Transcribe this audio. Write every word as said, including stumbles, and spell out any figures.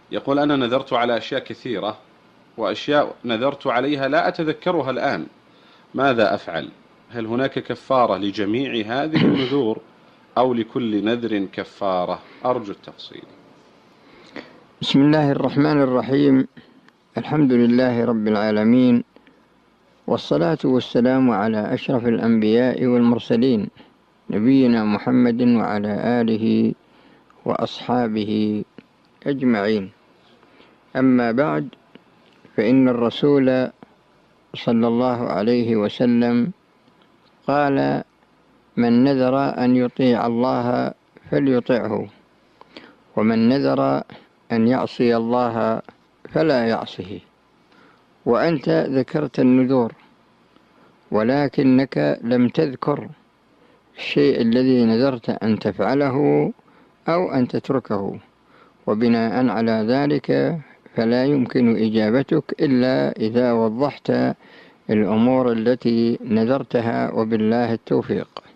يقول: أنا نذرت على أشياء كثيرة، وأشياء نذرت عليها لا أتذكرها الآن، ماذا أفعل؟ هل هناك كفارة لجميع هذه النذور أو لكل نذر كفارة؟ أرجو التفصيل. بسم الله الرحمن الرحيم. الحمد لله رب العالمين، والصلاة والسلام على أشرف الأنبياء والمرسلين، نبينا محمد وعلى آله وأصحابه أجمعين. أما بعد، فإن الرسول صلى الله عليه وسلم قال: من نذر أن يطيع الله فليطعه، ومن نذر أن يعصي الله فلا يعصه. وأنت ذكرت النذور، ولكنك لم تذكر الشيء الذي نذرت أن تفعله أو أن تتركه، وبناء على ذلك فلا يمكن إجابتك إلا إذا وضحت الأمور التي نذرتها، وبالله التوفيق.